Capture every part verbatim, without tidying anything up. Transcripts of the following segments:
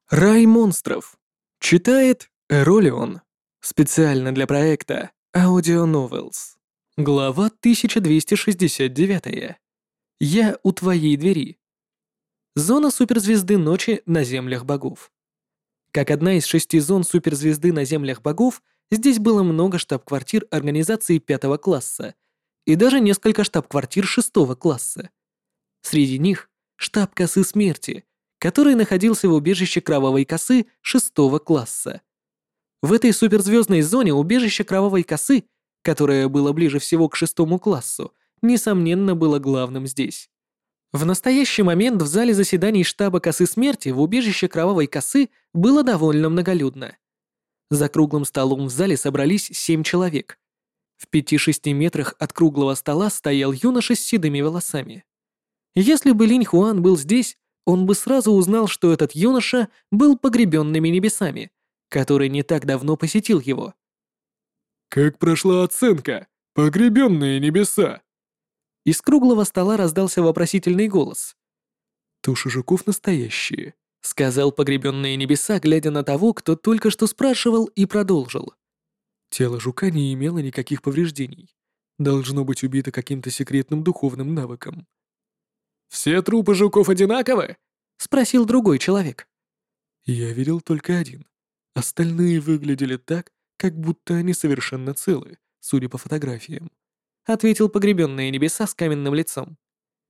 Рай монстров. Читает Эролион. Специально для проекта Audio Novels. Глава тысяча двести шестьдесят девять. Я у твоей двери. Зона суперзвезды ночи на землях богов. Как одна из шести зон суперзвезды на землях богов, здесь было много штаб-квартир организации пятого класса и даже несколько штаб-квартир шестого класса. Среди них штаб косы смерти, который находился в убежище Кровавой косы шестого класса. В этой суперзвездной зоне убежище Кровавой косы, которое было ближе всего к шестому классу, несомненно было главным здесь. В настоящий момент в зале заседаний штаба косы смерти в убежище Кровавой косы было довольно многолюдно. За круглым столом в зале собрались семь человек. В пяти-шести метрах от круглого стола стоял юноша с седыми волосами. Если бы Линь Хуан был здесь, он бы сразу узнал, что этот юноша был погребенными небесами, который не так давно посетил его. «Как прошла оценка? Погребенные небеса!» Из круглого стола раздался вопросительный голос. «Туши жуков настоящие», — сказал погребенные небеса, глядя на того, кто только что спрашивал, и продолжил. «Тело жука не имело никаких повреждений. Должно быть убито каким-то секретным духовным навыком». «Все трупы жуков одинаковы?» — спросил другой человек. «Я видел только один. Остальные выглядели так, как будто они совершенно целы, судя по фотографиям», — ответил погребенные небеса с каменным лицом.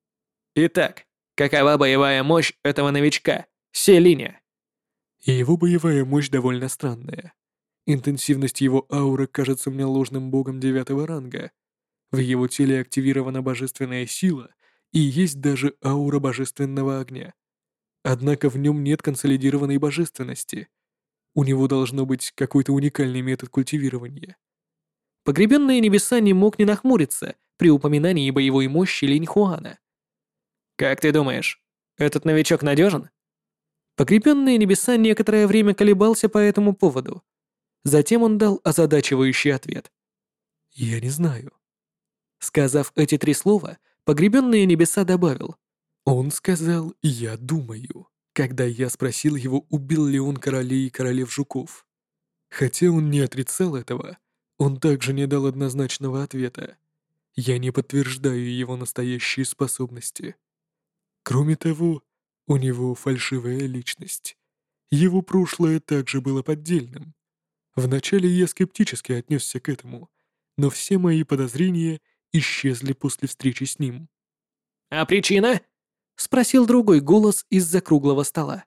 «Итак, какова боевая мощь этого новичка, Селиня?» И его боевая мощь довольно странная. Интенсивность его ауры кажется мне ложным богом девятого ранга. В его теле активирована божественная сила, и есть даже аура божественного огня. Однако в нем нет консолидированной божественности. У него должно быть какой-то уникальный метод культивирования. Погребенные небеса не мог не нахмуриться при упоминании боевой мощи Линь Хуана. «Как ты думаешь, этот новичок надежен?» Погребенные небеса некоторое время колебался по этому поводу. Затем он дал озадачивающий ответ. «Я не знаю». Сказав эти три слова, погребенные небеса добавил. Он сказал «я думаю», когда я спросил его, убил ли он королей и королев жуков. Хотя он не отрицал этого, он также не дал однозначного ответа. Я не подтверждаю его настоящие способности. Кроме того, у него фальшивая личность. Его прошлое также было поддельным. Вначале я скептически отнесся к этому, но все мои подозрения исчезли после встречи с ним. «А причина?» — спросил другой голос из-за круглого стола.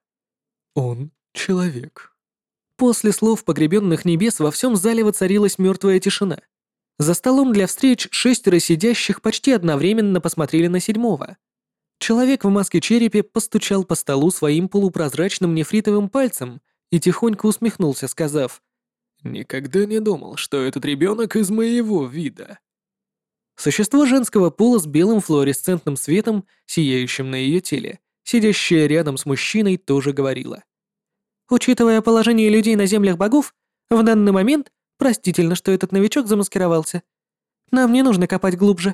Он — человек. После слов погребенных небес во всем зале воцарилась мертвая тишина. За столом для встреч шестеро сидящих почти одновременно посмотрели на седьмого. Человек в маске-черепе постучал по столу своим полупрозрачным нефритовым пальцем и тихонько усмехнулся, сказав: «Никогда не думал, что этот ребенок из моего вида». Существо женского пола с белым флуоресцентным светом, сияющим на ее теле, сидящее рядом с мужчиной, тоже говорило: «Учитывая положение людей на землях богов, в данный момент простительно, что этот новичок замаскировался. Нам не нужно копать глубже».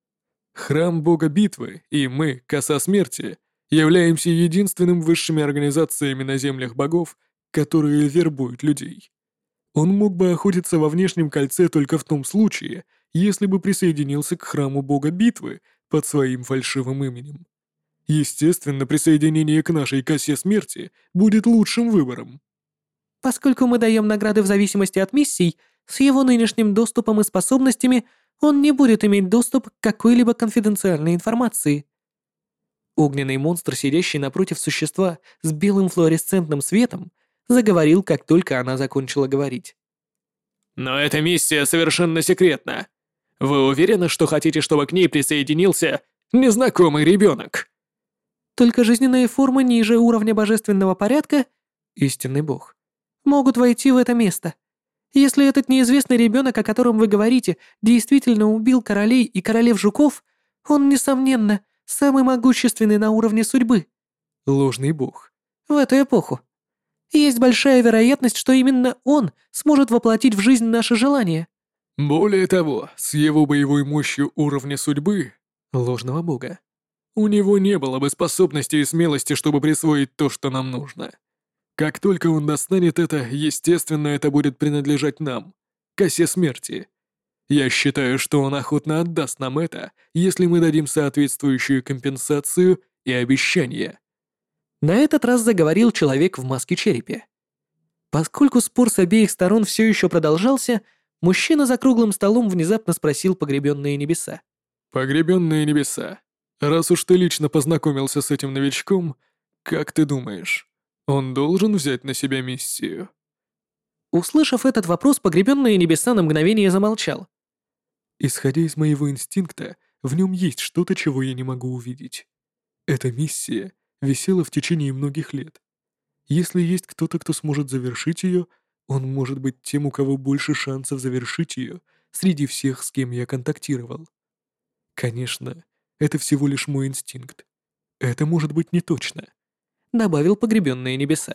Храм бога битвы и мы, коса смерти, являемся единственным высшими организациями на землях богов, которые вербуют людей. Он мог бы охотиться во внешнем кольце только в том случае, если бы присоединился к храму бога битвы под своим фальшивым именем. Естественно, присоединение к нашей косе смерти будет лучшим выбором. Поскольку мы даем награды в зависимости от миссий, с его нынешним доступом и способностями он не будет иметь доступ к какой-либо конфиденциальной информации. Огненный монстр, сидящий напротив существа с белым флуоресцентным светом, заговорил, как только она закончила говорить. «Но эта миссия совершенно секретна. Вы уверены, что хотите, чтобы к ней присоединился незнакомый ребенок?» Только жизненные формы ниже уровня божественного порядка, истинный бог, могут войти в это место. Если этот неизвестный ребенок, о котором вы говорите, действительно убил королей и королев жуков, он, несомненно, самый могущественный на уровне судьбы. Ложный бог. В эту эпоху. Есть большая вероятность, что именно он сможет воплотить в жизнь наши желания. Более того, с его боевой мощью уровня судьбы, ложного бога, у него не было бы способности и смелости, чтобы присвоить то, что нам нужно. Как только он достанет это, естественно, это будет принадлежать нам, косе смерти. Я считаю, что он охотно отдаст нам это, если мы дадим соответствующую компенсацию и обещание». На этот раз заговорил человек в маске-черепе. Поскольку спор с обеих сторон все еще продолжался, мужчина за круглым столом внезапно спросил погребенные небеса. «Погребенные небеса, раз уж ты лично познакомился с этим новичком, как ты думаешь, он должен взять на себя миссию?» Услышав этот вопрос, погребенные небеса на мгновение замолчал. «Исходя из моего инстинкта, в нем есть что-то, чего я не могу увидеть. Эта миссия висела в течение многих лет. Если есть кто-то, кто сможет завершить ее, он может быть тем, у кого больше шансов завершить ее среди всех, с кем я контактировал. Конечно, это всего лишь мой инстинкт. Это может быть не точно», — добавил погребенные небеса.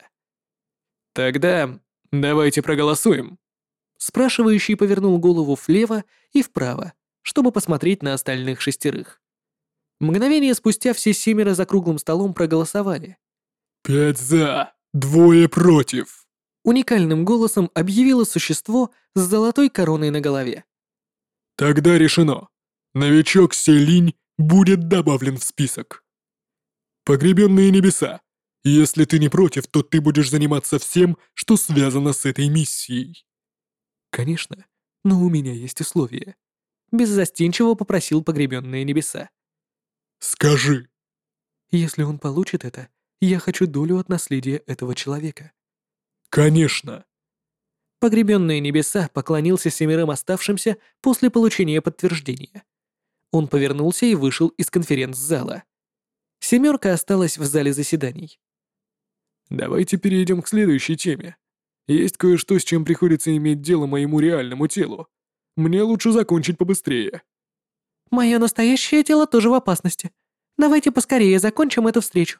«Тогда давайте проголосуем». Спрашивающий повернул голову влево и вправо, чтобы посмотреть на остальных шестерых. Мгновение спустя все семеро за круглым столом проголосовали. «Пять за, двое против», — уникальным голосом объявило существо с золотой короной на голове. «Тогда решено. Новичок Селинь будет добавлен в список. Погребенные небеса. Если ты не против, то ты будешь заниматься всем, что связано с этой миссией». «Конечно, но у меня есть условия», — беззастенчиво попросил погребенные небеса. «Скажи». «Если он получит это, я хочу долю от наследия этого человека». «Конечно». Погребенные небеса поклонился семерым оставшимся после получения подтверждения. Он повернулся и вышел из конференц-зала. Семерка осталась в зале заседаний. «Давайте перейдем к следующей теме. Есть кое-что, с чем приходится иметь дело моему реальному телу. Мне лучше закончить побыстрее». «Мое настоящее тело тоже в опасности. Давайте поскорее закончим эту встречу».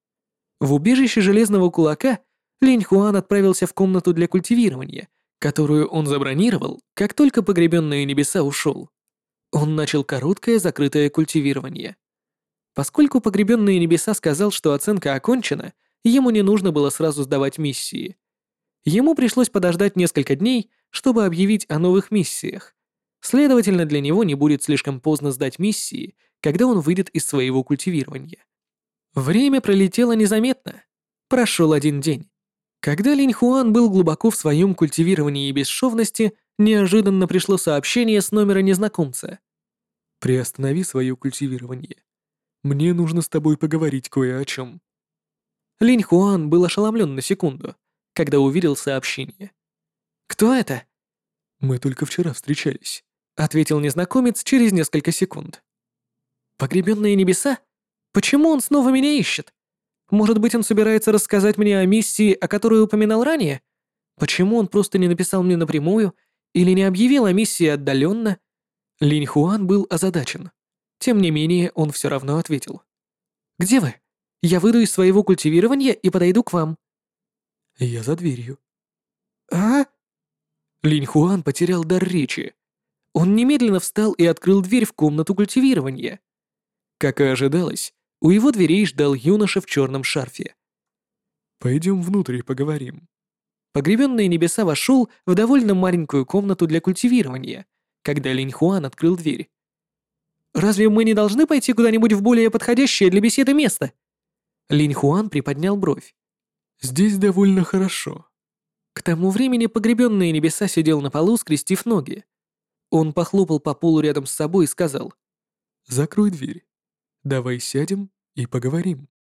В убежище Железного Кулака Линь Хуан отправился в комнату для культивирования, которую он забронировал, как только погребенные небеса ушел. Он начал короткое закрытое культивирование. Поскольку погребенные небеса сказал, что оценка окончена, ему не нужно было сразу сдавать миссии. Ему пришлось подождать несколько дней, чтобы объявить о новых миссиях. Следовательно, для него не будет слишком поздно сдать миссии, когда он выйдет из своего культивирования. Время пролетело незаметно. Прошел один день. Когда Линь Хуан был глубоко в своем культивировании и бесшовности, неожиданно пришло сообщение с номера незнакомца. «Приостанови свое культивирование. Мне нужно с тобой поговорить кое о чем». Линь Хуан был ошеломлен на секунду, когда увидел сообщение. «Кто это?» «Мы только вчера встречались», — ответил незнакомец через несколько секунд. «Погребенные небеса? Почему он снова меня ищет? Может быть, он собирается рассказать мне о миссии, о которой упоминал ранее? Почему он просто не написал мне напрямую или не объявил о миссии отдаленно?» Линь Хуан был озадачен. Тем не менее, он все равно ответил. «Где вы? Я выйду из своего культивирования и подойду к вам». «Я за дверью». «А?» Линь Хуан потерял дар речи. Он немедленно встал и открыл дверь в комнату культивирования. Как и ожидалось, у его дверей ждал юноша в черном шарфе. «Пойдем внутрь и поговорим». Погребенные небеса вошел в довольно маленькую комнату для культивирования, когда Линь Хуан открыл дверь. «Разве мы не должны пойти куда-нибудь в более подходящее для беседы место?» Линь Хуан приподнял бровь. «Здесь довольно хорошо». К тому времени погребенные небеса сидел на полу, скрестив ноги. Он похлопал по полу рядом с собой и сказал: «Закрой дверь. Давай сядем и поговорим».